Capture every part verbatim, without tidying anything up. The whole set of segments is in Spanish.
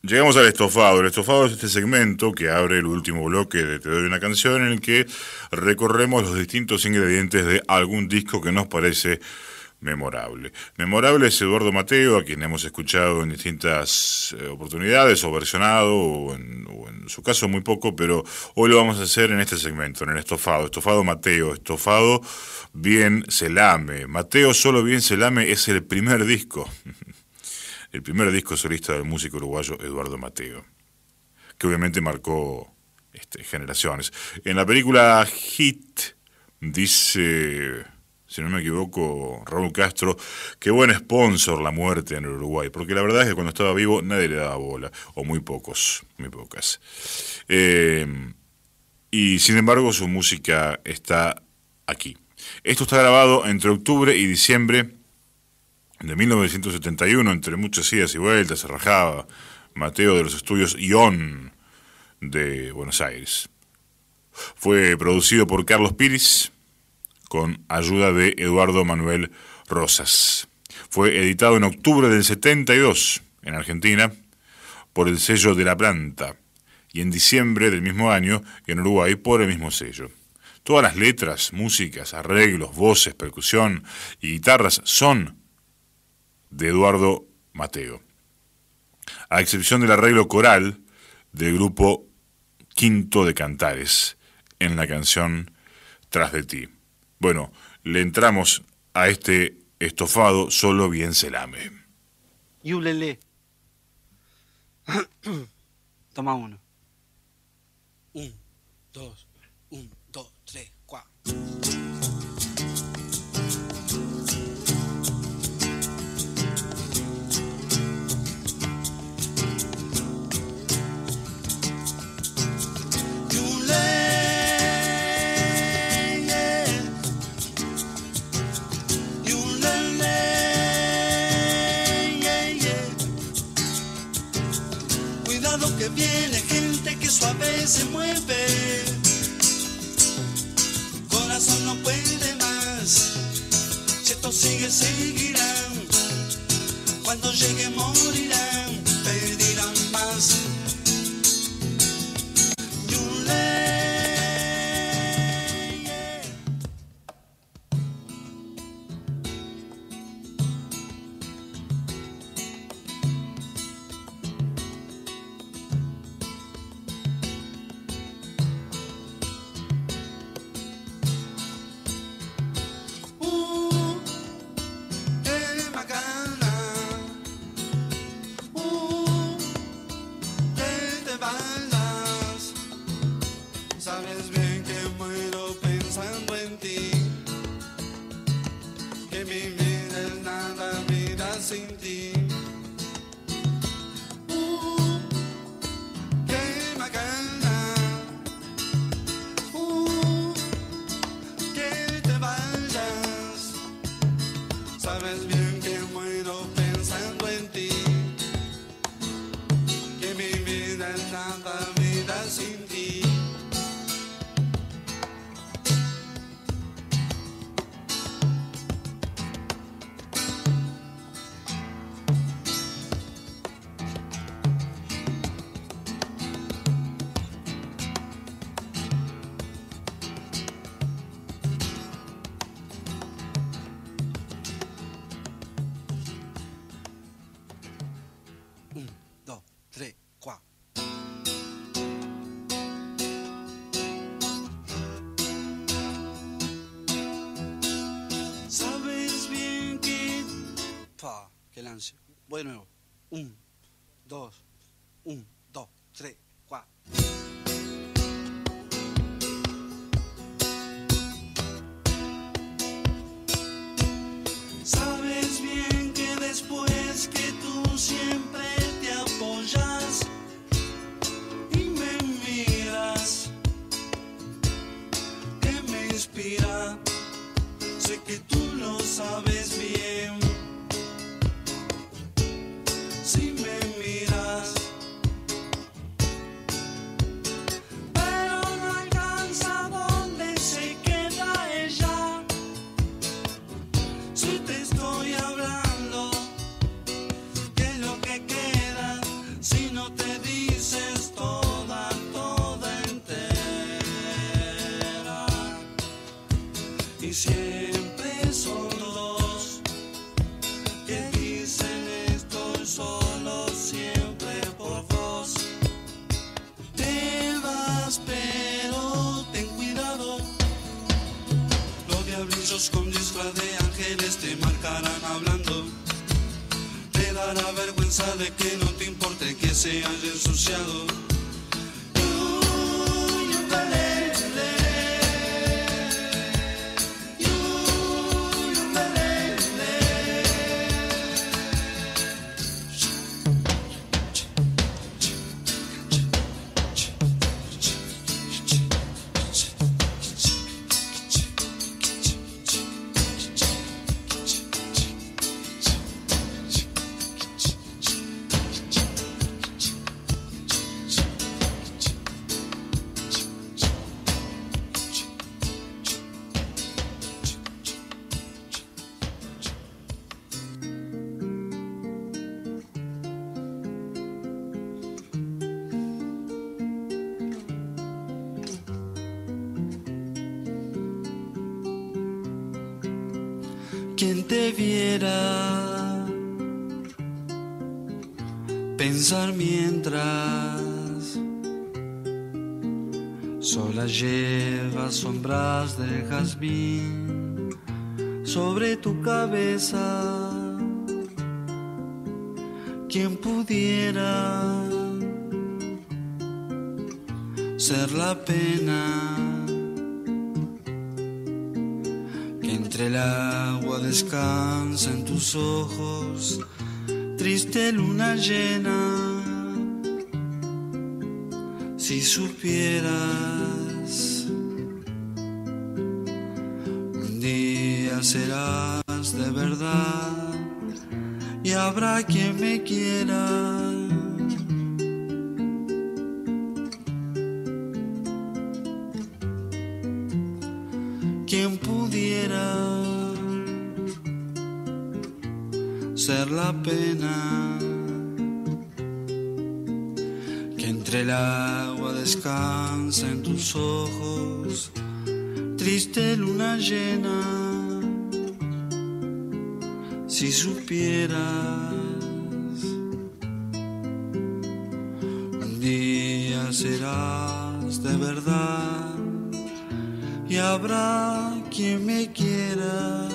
Llegamos al estofado. El estofado es este segmento que abre el último bloque de Te doy una canción, en el que recorremos los distintos ingredientes de algún disco que nos parece memorable. Memorable es Eduardo Mateo, a quien hemos escuchado en distintas eh, oportunidades, o versionado, o en, o en su caso muy poco, pero hoy lo vamos a hacer en este segmento, en el estofado. Estofado Mateo, estofado Bien se lame. Mateo Solo Bien se lame es el primer disco. El primer disco solista del músico uruguayo Eduardo Mateo, que obviamente marcó este, generaciones. En la película Hit dice, si no me equivoco, Raúl Castro, qué buen sponsor la muerte en el Uruguay, porque la verdad es que cuando estaba vivo nadie le daba bola, o muy pocos, muy pocas. Eh, y sin embargo su música está aquí. Esto está grabado entre octubre y diciembre de mil novecientos setenta y uno, entre muchas idas y vueltas, se rajaba Mateo de los estudios Ion de Buenos Aires. Fue producido por Carlos Piris, con ayuda de Eduardo Manuel Rosas. Fue editado en octubre del setenta y dos en Argentina por el sello de La Planta, y en diciembre del mismo año en Uruguay por el mismo sello. Todas las letras, músicas, arreglos, voces, percusión y guitarras son de Eduardo Mateo, a excepción del arreglo coral del grupo Quinto de Cantares en la canción Tras de ti. Bueno, le entramos a este estofado Solo Bien se lame. Yulele. Toma uno. Un, dos, un, dos, tres, cuatro. Que viene gente que suave se mueve, corazón no puede más, si esto sigue seguirán, cuando llegue morirán, pedirán más. Voy de nuevo. Un, dos, un, dos, tres, cuatro. Sabes bien que después que tú siempre te apoyas y me miras, que me inspira, sé que tú lo sabes bien. Si me miras, se haya ensuciado. Quien te viera pensar mientras sola lleva sombras de jazmín sobre tu cabeza. Quien pudiera ser la pena entre el agua descansa en tus ojos, triste luna llena. Si supieras, un día serás de verdad y habrá quien me quiera. Quien pudiera ser la pena que entre el agua descansa en tus ojos, triste luna llena. Si supieras, un día serás de verdad y habrá quien me quiera.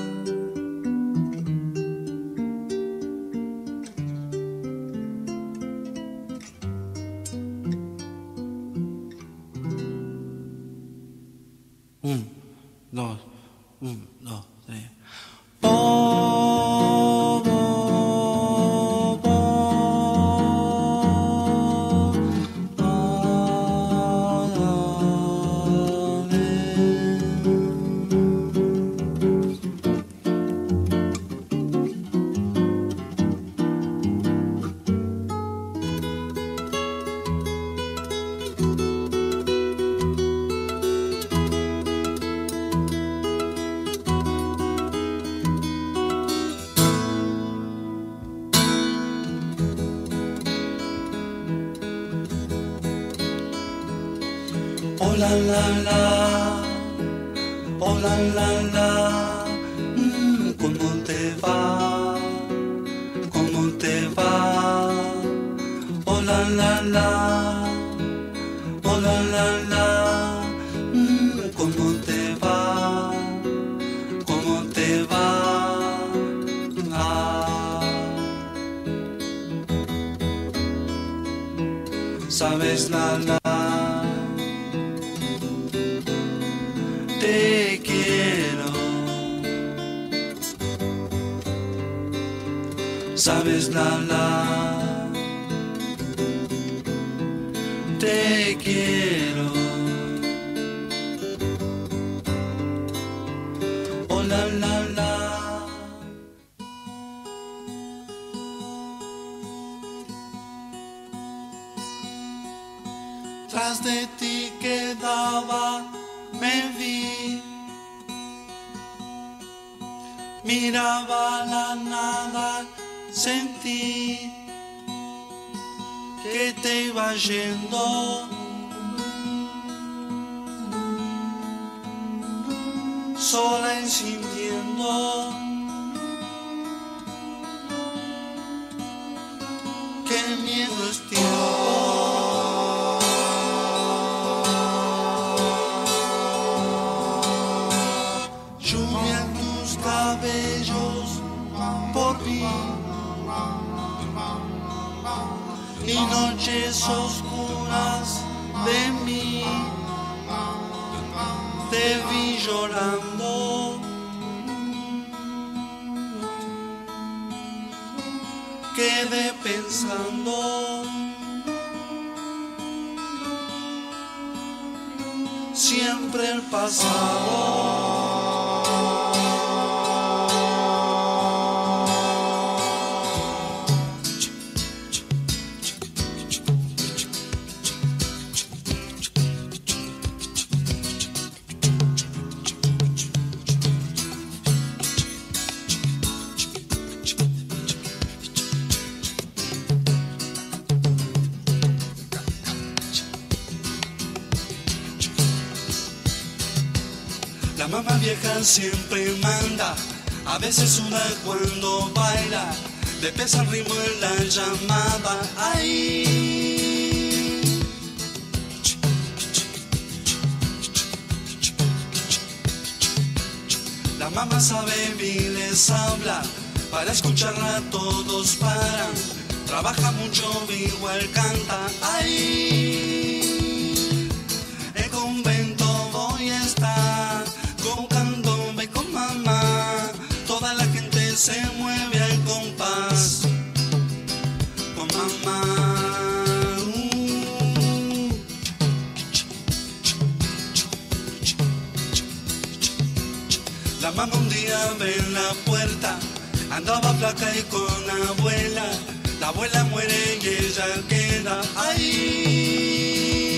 Un, dos, un, dos, tres. Oh, oh, oh, oh, oh, oh la la la, oh la la la, mm, ¿cómo te va? ¿Cómo te va? Oh la la la, oh la la la, mm, ¿cómo te va? ¿Cómo te va? Ah. Sabes la la, te quiero. Sabes la la, te quiero. Oh la la la. Tras de ti quedaba, me vi, miraba la nada, sentí que te iba yendo, sola y sintiendo que el miedo es tiempo. Lluvia en tus cabellos por mí y noches oscuras de mí te vi llorando. Quedé pensando, siempre el pasado. La mamá vieja siempre manda, a veces suda cuando baila, le pesa el ritmo en la llamada. ¡Ay! La mamá sabe y les habla, para escucharla todos paran, trabaja mucho, igual canta. ¡Ay! El convento voy a estar, con candombe y con mamá, toda la gente se mueve al compás, con mamá. Uh. La mamá un día ve en la puerta, andaba flaca y con abuela, la abuela muere y ella queda ahí.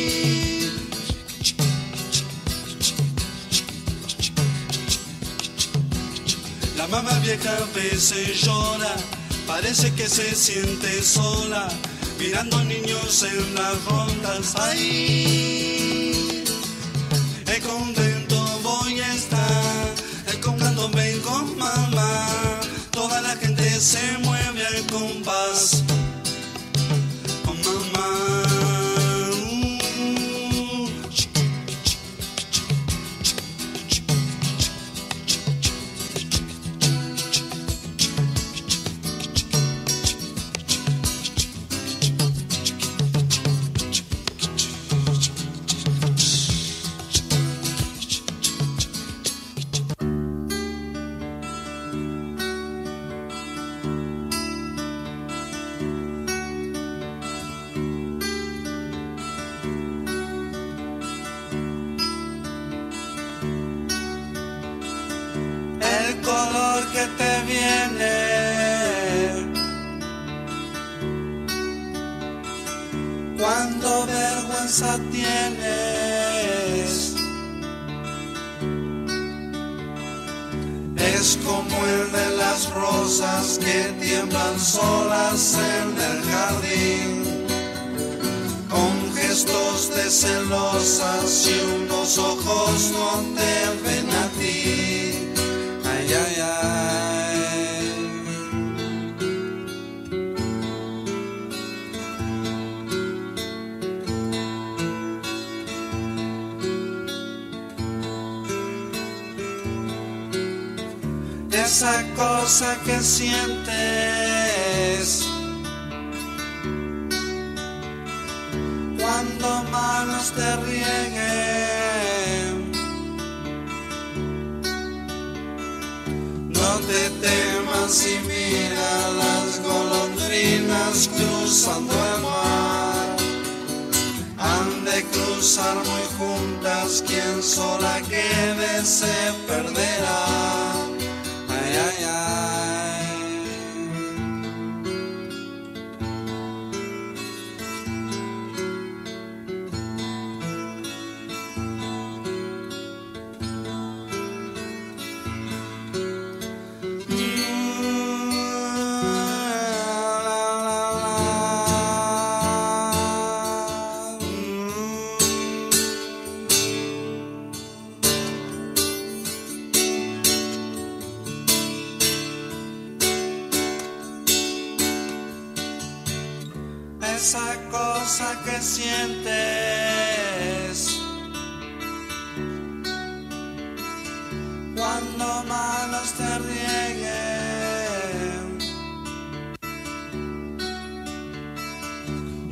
La mamá vieja a veces llora, parece que se siente sola, mirando niños en las rondas. ¡Ay! El convento voy a estar, el convento ven con mamá, toda la gente se mueve al compás, con mamá. El color que te viene, cuando vergüenza tienes, es como el de las rosas que tiemblan solas en el jardín, con gestos de celosas y unos ojos no te ven a ti. Ay, ay, ay. Esa cosa que sientes cuando manos te rieguen, no te temas y mira las golondrinas cruzando el mar. Han de cruzar muy juntas, quien sola quede se perderá. Ay, ay, ay. Esa cosa que sientes cuando manos te rieguen,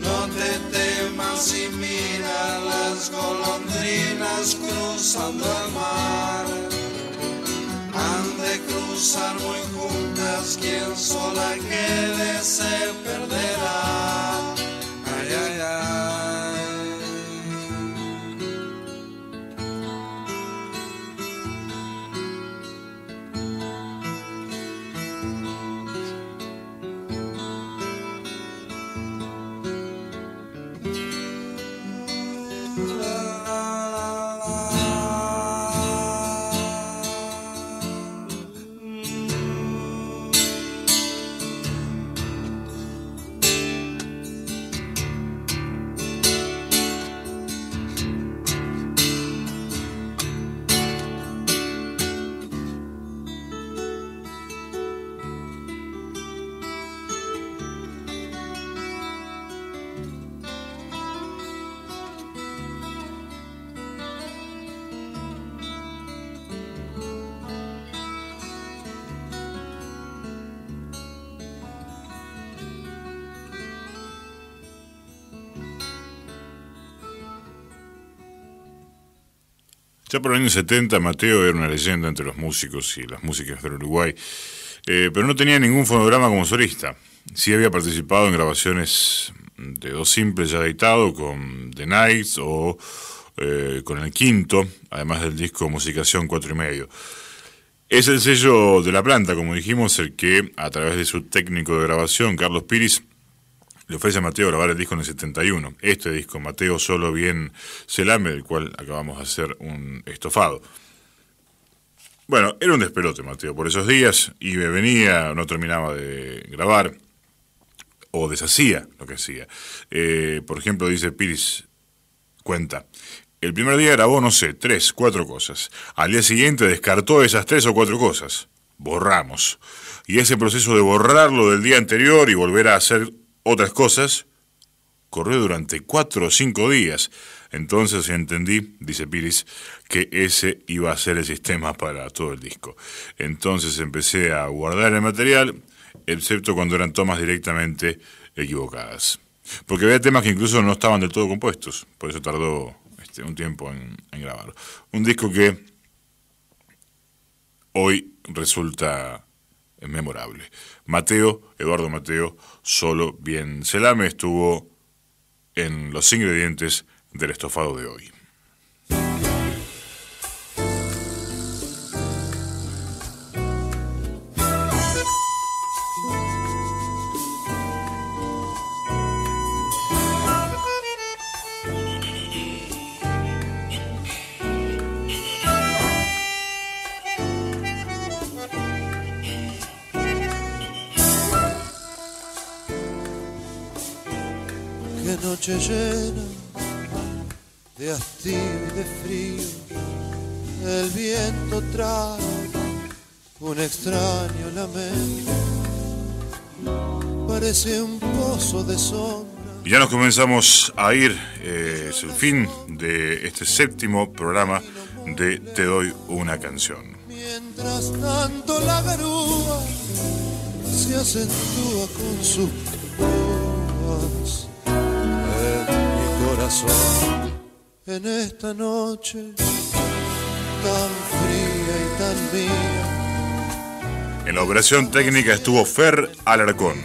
atrás y mira las golondrinas cruzando el mar. Han de cruzar muy juntas, quien sola quede se perderá. Ay, ay, ay. Ya por los años setenta, Mateo era una leyenda entre los músicos y las músicas del Uruguay, eh, pero no tenía ningún fonograma como solista. Sí había participado en grabaciones de dos simples ya editado con The Nights o eh, con El Quinto, además del disco Musicación cuatro y medio. Es el sello de La Planta, como dijimos, el que, a través de su técnico de grabación, Carlos Piris, le ofrece a Mateo grabar el disco en el setenta y uno. Este disco, Mateo Solo Bien Celame, del cual acabamos de hacer un estofado. Bueno, era un despelote Mateo por esos días, y me venía, no terminaba de grabar, o deshacía lo que hacía. Eh, por ejemplo, dice Piris, cuenta, el primer día grabó, no sé, tres, cuatro cosas. Al día siguiente descartó esas tres o cuatro cosas. Borramos. Y ese proceso de borrarlo del día anterior y volver a hacer otras cosas, corrió durante cuatro o cinco días. Entonces entendí, dice Piris, que ese iba a ser el sistema para todo el disco. Entonces empecé a guardar el material, excepto cuando eran tomas directamente equivocadas. Porque había temas que incluso no estaban del todo compuestos, por eso tardó este, un tiempo en, en grabarlo. Un disco que hoy resulta memorable. Mateo, Eduardo Mateo, Solo Bien Celame, estuvo en los ingredientes del estofado de hoy. Noche llena de hastío y de frío, el viento trae un extraño lamento, parece un pozo de sombra. Y ya nos comenzamos a ir, eh, es el fin de este séptimo programa de Te Doy Una Canción. Mientras tanto la garúa se acentúa con sus púas en esta noche tan fría y tan mía. En la operación técnica estuvo Fer Alarcón.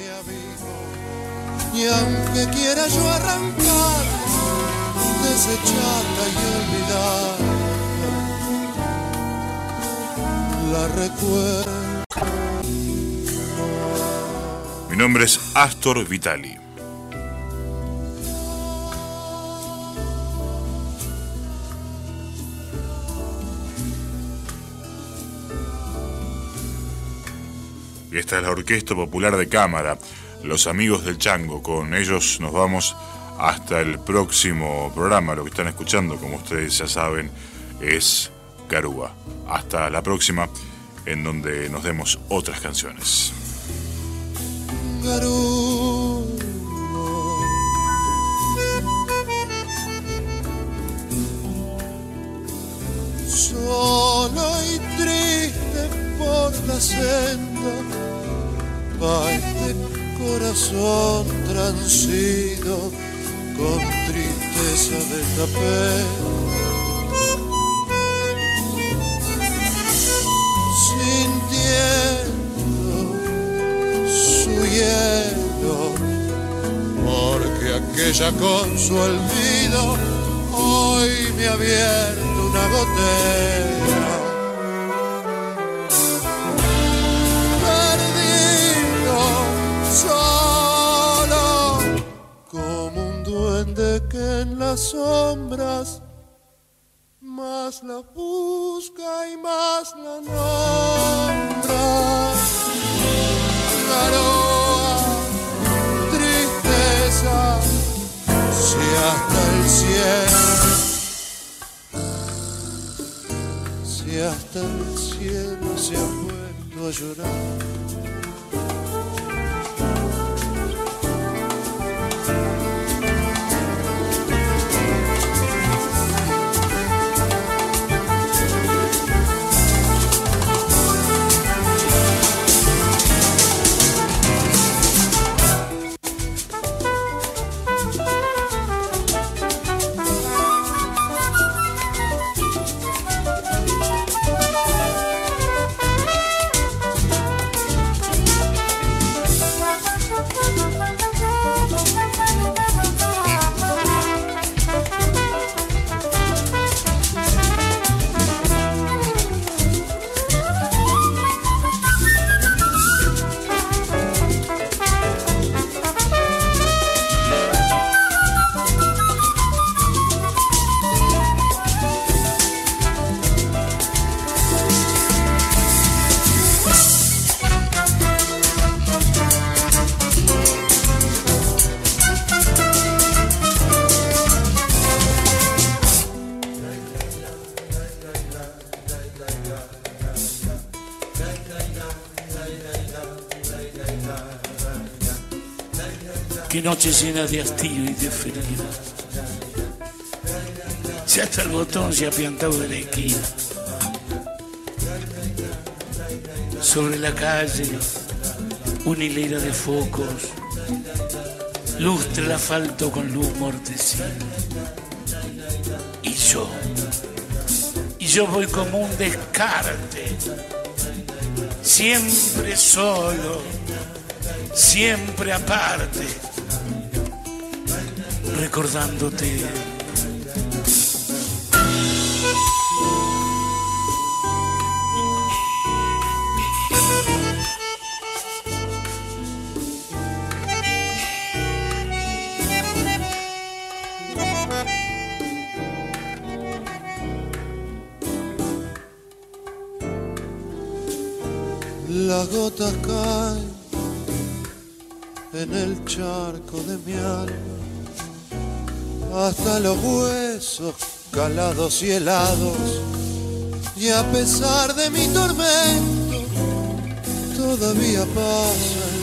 Y aunque quiera yo arrancar, desecharla y olvidarla, la recuerdo. Mi nombre es Astor Vitali. Y esta es la Orquesta Popular de Cámara, los amigos del Chango. Con ellos nos vamos hasta el próximo programa. Lo que están escuchando, como ustedes ya saben, es Garúa. Hasta la próxima, en donde nos demos otras canciones. Garúa. Solo y triste por la senda va este corazón transido con tristeza de tapé, sintiendo su hielo, porque aquella con su olvido hoy me ha abierto una gotera. Perdido, solo, como un duende que en las sombras más la busca y más la nombra. Garoa, tristeza, si hasta el cielo, si hasta el cielo se ha vuelto a llorar. Qué noche llena de hastío y de frío. Ya hasta el botón se ha piantado de la esquina. Sobre la calle, una hilera de focos lustra el asfalto con luz mortecina. Y yo, y yo voy como un descarte, siempre solo, siempre aparte, recordándote. Las gotas caen en el charco de mi alma, hasta los huesos calados y helados, y a pesar de mi tormento, todavía pasa el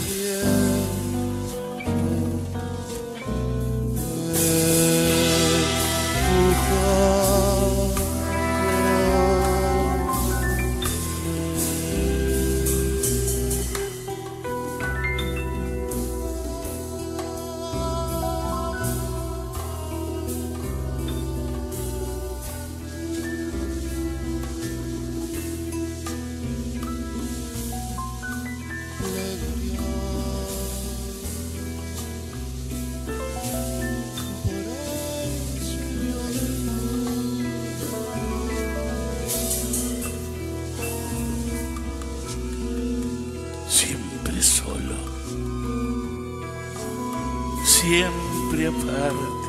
siempre aparte.